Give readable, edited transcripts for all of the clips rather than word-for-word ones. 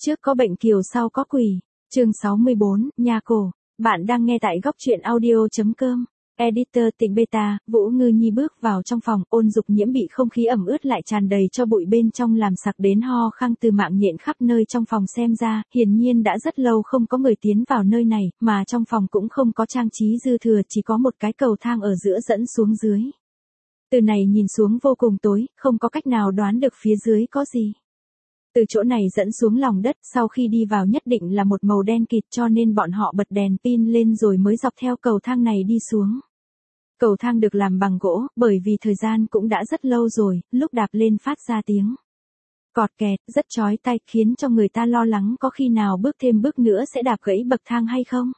Trước có bệnh kiều sau có quỷ. Chương 64, nhà cổ. Bạn đang nghe tại góc truyện audio.com. Editor Tịnh Beta. Vũ Ngư Nhi bước vào trong phòng, Ôn Dục Nhiễm bị không khí ẩm ướt lại tràn đầy cho bụi bên trong làm sặc đến ho khăng từ mạng nhện khắp nơi trong phòng xem ra, hiển nhiên đã rất lâu không có người tiến vào nơi này, mà trong phòng cũng không có trang trí dư thừa, chỉ có một cái cầu thang ở giữa dẫn xuống dưới. Từ này nhìn xuống vô cùng tối, không có cách nào đoán được phía dưới có gì. Từ chỗ này dẫn xuống lòng đất, sau khi đi vào nhất định là một màu đen kịt, cho nên bọn họ bật đèn pin lên rồi mới dọc theo cầu thang này đi xuống. Cầu thang được làm bằng gỗ, bởi vì thời gian cũng đã rất lâu rồi, lúc đạp lên phát ra tiếng cọt kẹt, rất chói tai, khiến cho người ta lo lắng có khi nào bước thêm bước nữa sẽ đạp gãy bậc thang hay không.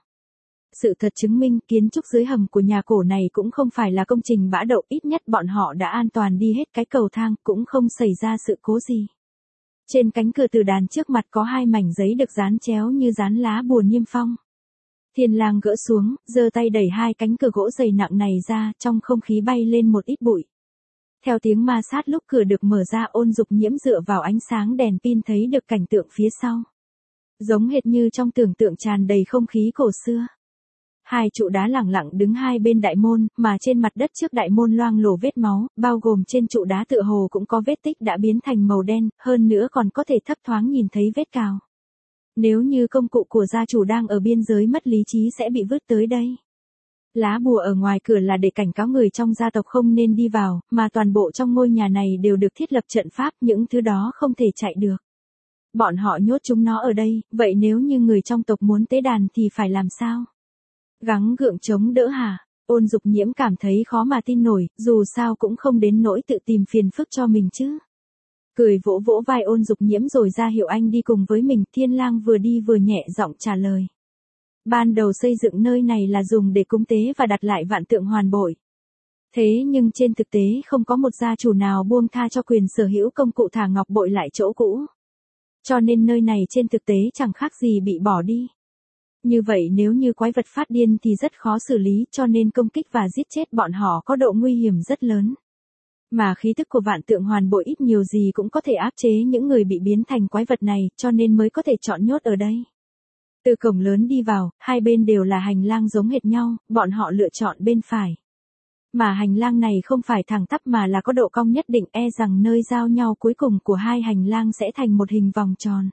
Sự thật chứng minh kiến trúc dưới hầm của nhà cổ này cũng không phải là công trình bã đậu, ít nhất bọn họ đã an toàn đi hết cái cầu thang, cũng không xảy ra sự cố gì. Trên cánh cửa từ đàn trước mặt có hai mảnh giấy được dán chéo như dán lá bùa niêm phong. Thiên Lang gỡ xuống, giơ tay đẩy hai cánh cửa gỗ dày nặng này ra, trong không khí bay lên một ít bụi. Theo tiếng ma sát lúc cửa được mở ra, Ôn Dục Nhiễm dựa vào ánh sáng đèn pin thấy được cảnh tượng phía sau. Giống hệt như trong tưởng tượng, tràn đầy không khí cổ xưa. Hai trụ đá lẳng lặng đứng hai bên đại môn, mà trên mặt đất trước đại môn loang lổ vết máu, bao gồm trên trụ đá tựa hồ cũng có vết tích đã biến thành màu đen, hơn nữa còn có thể thấp thoáng nhìn thấy vết cào. Nếu như công cụ của gia chủ đang ở biên giới mất lý trí sẽ bị vứt tới đây. Lá bùa ở ngoài cửa là để cảnh cáo người trong gia tộc không nên đi vào, mà toàn bộ trong ngôi nhà này đều được thiết lập trận pháp, những thứ đó không thể chạy được. Bọn họ nhốt chúng nó ở đây, vậy nếu như người trong tộc muốn tế đàn thì phải làm sao? Gắng gượng chống đỡ hả? Ôn Dục Nhiễm cảm thấy khó mà tin nổi, dù sao cũng không đến nỗi tự tìm phiền phức cho mình chứ. Cười vỗ vỗ vai Ôn Dục Nhiễm rồi ra hiệu anh đi cùng với mình. Thiên Lang vừa đi vừa nhẹ giọng trả lời. Ban đầu xây dựng nơi này là dùng để cúng tế và đặt lại vạn tượng hoàn bội. Thế nhưng trên thực tế không có một gia chủ nào buông tha cho quyền sở hữu công cụ thả ngọc bội lại chỗ cũ. Cho nên nơi này trên thực tế chẳng khác gì bị bỏ đi. Như vậy nếu như quái vật phát điên thì rất khó xử lý, cho nên công kích và giết chết bọn họ có độ nguy hiểm rất lớn. Mà khí tức của vạn tượng hoàn bội ít nhiều gì cũng có thể áp chế những người bị biến thành quái vật này, cho nên mới có thể chọn nhốt ở đây. Từ cổng lớn đi vào, hai bên đều là hành lang giống hệt nhau, bọn họ lựa chọn bên phải. Mà hành lang này không phải thẳng tắp mà là có độ cong nhất định, e rằng nơi giao nhau cuối cùng của hai hành lang sẽ thành một hình vòng tròn.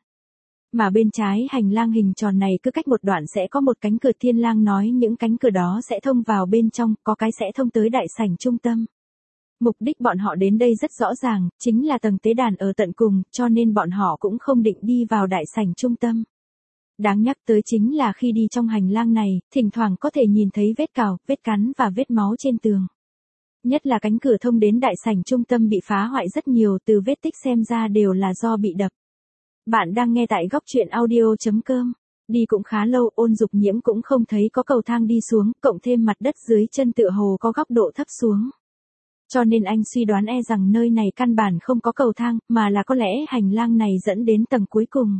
Mà bên trái hành lang hình tròn này cứ cách một đoạn sẽ có một cánh cửa. Thiên Lang nói những cánh cửa đó sẽ thông vào bên trong, có cái sẽ thông tới đại sảnh trung tâm. Mục đích bọn họ đến đây rất rõ ràng, chính là tầng tế đàn ở tận cùng, cho nên bọn họ cũng không định đi vào đại sảnh trung tâm. Đáng nhắc tới chính là khi đi trong hành lang này, thỉnh thoảng có thể nhìn thấy vết cào, vết cắn và vết máu trên tường. Nhất là cánh cửa thông đến đại sảnh trung tâm bị phá hoại rất nhiều, từ vết tích xem ra đều là do bị đập. Bạn đang nghe tại góc truyện audio.com. Đi cũng khá lâu, Ôn Dục Nhiễm cũng không thấy có cầu thang đi xuống, cộng thêm mặt đất dưới chân tựa hồ có góc độ thấp xuống. Cho nên anh suy đoán e rằng nơi này căn bản không có cầu thang, mà là có lẽ hành lang này dẫn đến tầng cuối cùng.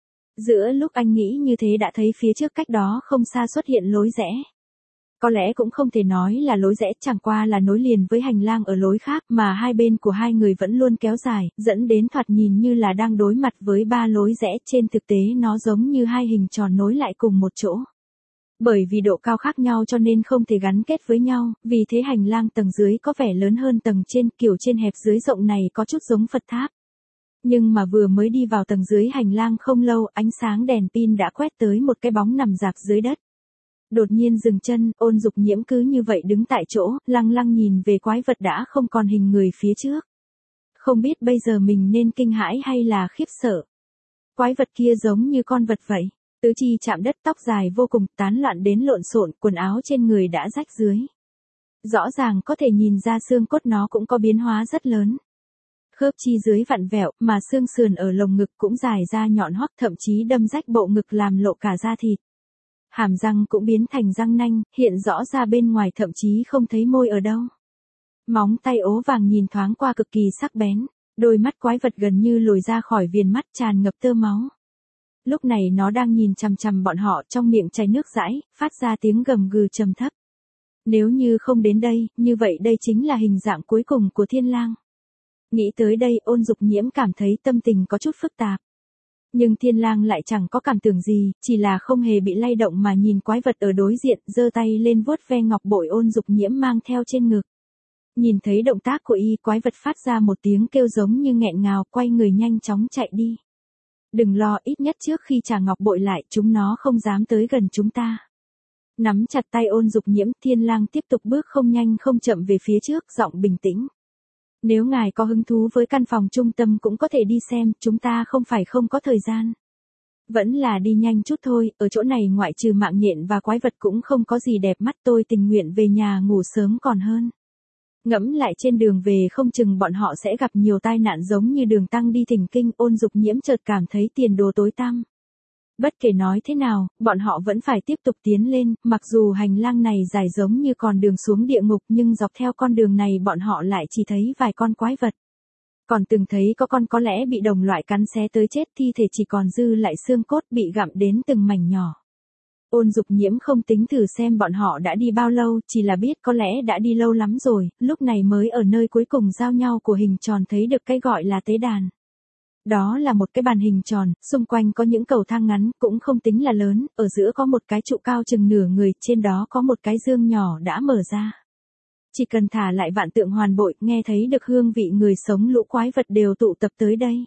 Giữa lúc anh nghĩ như thế đã thấy phía trước cách đó không xa xuất hiện lối rẽ. Có lẽ cũng không thể nói là lối rẽ, chẳng qua là nối liền với hành lang ở lối khác, mà hai bên của hai người vẫn luôn kéo dài, dẫn đến thoạt nhìn như là đang đối mặt với ba lối rẽ, trên thực tế nó giống như hai hình tròn nối lại cùng một chỗ. Bởi vì độ cao khác nhau cho nên không thể gắn kết với nhau, vì thế hành lang tầng dưới có vẻ lớn hơn tầng trên, kiểu trên hẹp dưới rộng này có chút giống Phật tháp. Nhưng mà vừa mới đi vào tầng dưới hành lang không lâu, ánh sáng đèn pin đã quét tới một cái bóng nằm rạp dưới đất. Đột nhiên dừng chân, Ôn Dục Nhiễm cứ như vậy đứng tại chỗ, lăng lăng nhìn về quái vật đã không còn hình người phía trước. Không biết bây giờ mình nên kinh hãi hay là khiếp sợ. Quái vật kia giống như con vật vậy, tứ chi chạm đất, tóc dài vô cùng, tán loạn đến lộn xộn, quần áo trên người đã rách dưới. Rõ ràng có thể nhìn ra xương cốt nó cũng có biến hóa rất lớn. Khớp chi dưới vặn vẹo, mà xương sườn ở lồng ngực cũng dài ra nhọn hoắt, thậm chí đâm rách bộ ngực làm lộ cả da thịt. Hàm răng cũng biến thành răng nanh, hiện rõ ra bên ngoài, thậm chí không thấy môi ở đâu. Móng tay ố vàng nhìn thoáng qua cực kỳ sắc bén, đôi mắt quái vật gần như lồi ra khỏi viền mắt, tràn ngập tơ máu. Lúc này nó đang nhìn chằm chằm bọn họ, trong miệng chảy nước dãi, phát ra tiếng gầm gừ trầm thấp. Nếu như không đến đây, như vậy đây chính là hình dạng cuối cùng của Thiên Lang. Nghĩ tới đây, Ôn Dục Nhiễm cảm thấy tâm tình có chút phức tạp. Nhưng Thiên Lang lại chẳng có cảm tưởng gì, chỉ là không hề bị lay động mà nhìn quái vật ở đối diện, giơ tay lên vuốt ve ngọc bội Ôn Dục Nhiễm mang theo trên ngực. Nhìn thấy động tác của y, quái vật phát ra một tiếng kêu giống như nghẹn ngào, quay người nhanh chóng chạy đi. Đừng lo, ít nhất trước khi trả ngọc bội lại, chúng nó không dám tới gần chúng ta. Nắm chặt tay Ôn Dục Nhiễm, Thiên Lang tiếp tục bước không nhanh không chậm về phía trước, giọng bình tĩnh. Nếu ngài có hứng thú với căn phòng trung tâm cũng có thể đi xem, chúng ta không phải không có thời gian. Vẫn là đi nhanh chút thôi, ở chỗ này ngoại trừ mạng nhện và quái vật cũng không có gì đẹp mắt, tôi tình nguyện về nhà ngủ sớm còn hơn. Ngẫm lại trên đường về không chừng bọn họ sẽ gặp nhiều tai nạn giống như đường tăng đi Thỉnh Kinh. Ôn Dục Nhiễm chợt cảm thấy tiền đồ tối tăm. Bất kể nói thế nào, bọn họ vẫn phải tiếp tục tiến lên, mặc dù hành lang này dài giống như con đường xuống địa ngục nhưng dọc theo con đường này bọn họ lại chỉ thấy vài con quái vật. Còn từng thấy có con có lẽ bị đồng loại cắn xé tới chết, thi thể chỉ còn dư lại xương cốt bị gặm đến từng mảnh nhỏ. Ôn Dục Nhiễm không tính thử xem bọn họ đã đi bao lâu, chỉ là biết có lẽ đã đi lâu lắm rồi, lúc này mới ở nơi cuối cùng giao nhau của hình tròn thấy được cái gọi là tế đàn. Đó là một cái bàn hình tròn, xung quanh có những cầu thang ngắn, cũng không tính là lớn, ở giữa có một cái trụ cao chừng nửa người, trên đó có một cái dương nhỏ đã mở ra. Chỉ cần thả lại vạn tượng hoàn bội, nghe thấy được hương vị người sống, lũ quái vật đều tụ tập tới đây.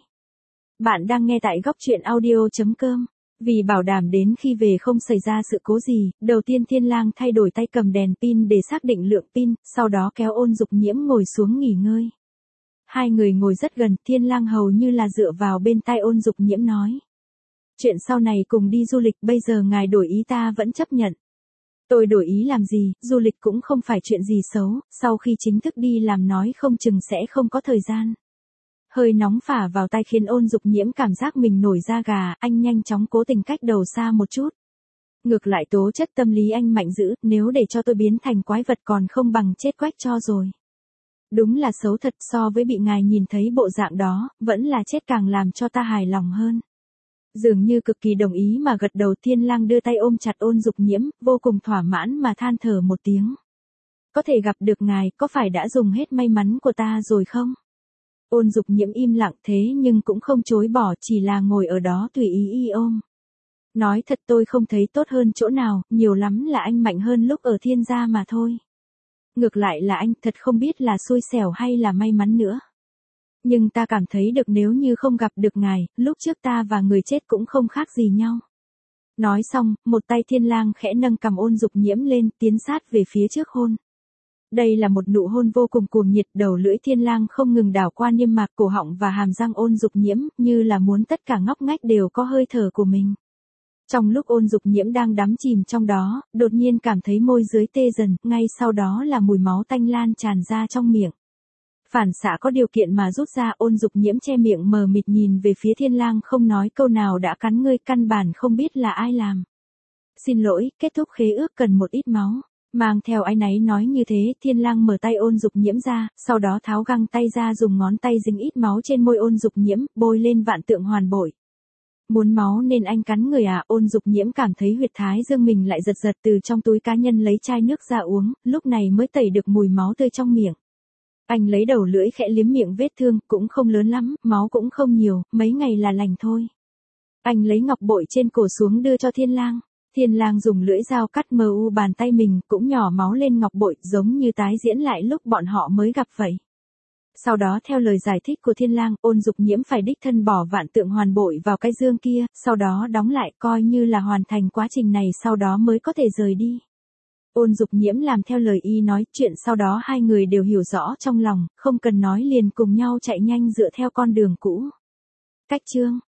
Bạn đang nghe tại góc truyện audio.com. Vì bảo đảm đến khi về không xảy ra sự cố gì, đầu tiên Thiên Lang thay đổi tay cầm đèn pin để xác định lượng pin, sau đó kéo Ôn Dục Nhiễm ngồi xuống nghỉ ngơi. Hai người ngồi rất gần, Thiên Lang hầu như là dựa vào bên tai Ôn Dục Nhiễm nói. Chuyện sau này cùng đi du lịch, bây giờ ngài đổi ý ta vẫn chấp nhận. Tôi đổi ý làm gì, du lịch cũng không phải chuyện gì xấu, sau khi chính thức đi làm nói không chừng sẽ không có thời gian. Hơi nóng phả vào tay khiến Ôn Dục Nhiễm cảm giác mình nổi da gà, anh nhanh chóng cố tình cách đầu xa một chút. Ngược lại tố chất tâm lý anh mạnh dữ, nếu để cho tôi biến thành quái vật còn không bằng chết quách cho rồi. Đúng là xấu thật, so với bị ngài nhìn thấy bộ dạng đó, vẫn là chết càng làm cho ta hài lòng hơn. Dường như cực kỳ đồng ý mà gật đầu. Thiên Lang đưa tay ôm chặt Ôn Dục Nhiễm, vô cùng thỏa mãn mà than thở một tiếng. Có thể gặp được ngài, có phải đã dùng hết may mắn của ta rồi không? Ôn Dục Nhiễm im lặng thế nhưng cũng không chối bỏ, chỉ là ngồi ở đó tùy ý y ôm. Nói thật tôi không thấy tốt hơn chỗ nào, nhiều lắm là anh mạnh hơn lúc ở Thiên gia mà thôi. Ngược lại là anh thật không biết là xui xẻo hay là may mắn nữa. Nhưng ta cảm thấy được nếu như không gặp được ngài, lúc trước ta và người chết cũng không khác gì nhau. Nói xong, một tay Thiên Lang khẽ nâng cằm Ôn Dục Nhiễm lên, tiến sát về phía trước hôn. Đây là một nụ hôn vô cùng cuồng nhiệt, đầu lưỡi Thiên Lang không ngừng đảo qua niêm mạc cổ họng và hàm răng Ôn Dục Nhiễm, như là muốn tất cả ngóc ngách đều có hơi thở của mình. Trong lúc Ôn Dục Nhiễm đang đắm chìm trong đó, đột nhiên cảm thấy môi dưới tê dần, ngay sau đó là mùi máu tanh lan tràn ra trong miệng. Phản xạ có điều kiện mà rút ra, Ôn Dục Nhiễm che miệng mờ mịt nhìn về phía Thiên Lang không nói câu nào. Đã cắn ngươi, căn bản không biết là ai làm. Xin lỗi, kết thúc khế ước cần một ít máu. Mang theo áy náy nói như thế, Thiên Lang mở tay Ôn Dục Nhiễm ra, sau đó tháo găng tay ra, dùng ngón tay dính ít máu trên môi Ôn Dục Nhiễm, bôi lên vạn tượng hoàn bội. Muốn máu nên anh cắn người à? Ôn Dục Nhiễm cảm thấy huyệt thái dương mình lại giật giật, từ trong túi cá nhân lấy chai nước ra uống, lúc này mới tẩy được mùi máu tươi trong miệng. Anh lấy đầu lưỡi khẽ liếm miệng vết thương, cũng không lớn lắm, máu cũng không nhiều, mấy ngày là lành thôi. Anh lấy ngọc bội trên cổ xuống đưa cho Thiên Lang. Thiên Lang dùng lưỡi dao cắt mờ u bàn tay mình, cũng nhỏ máu lên ngọc bội, giống như tái diễn lại lúc bọn họ mới gặp vậy. Sau đó theo lời giải thích của Thiên Lang, Ôn Dục Nhiễm phải đích thân bỏ vạn tượng hoàn bội vào cái dương kia, sau đó đóng lại, coi như là hoàn thành quá trình này, sau đó mới có thể rời đi. Ôn Dục Nhiễm làm theo lời y nói, chuyện sau đó hai người đều hiểu rõ trong lòng, không cần nói liền cùng nhau chạy nhanh dựa theo con đường cũ. Cách chương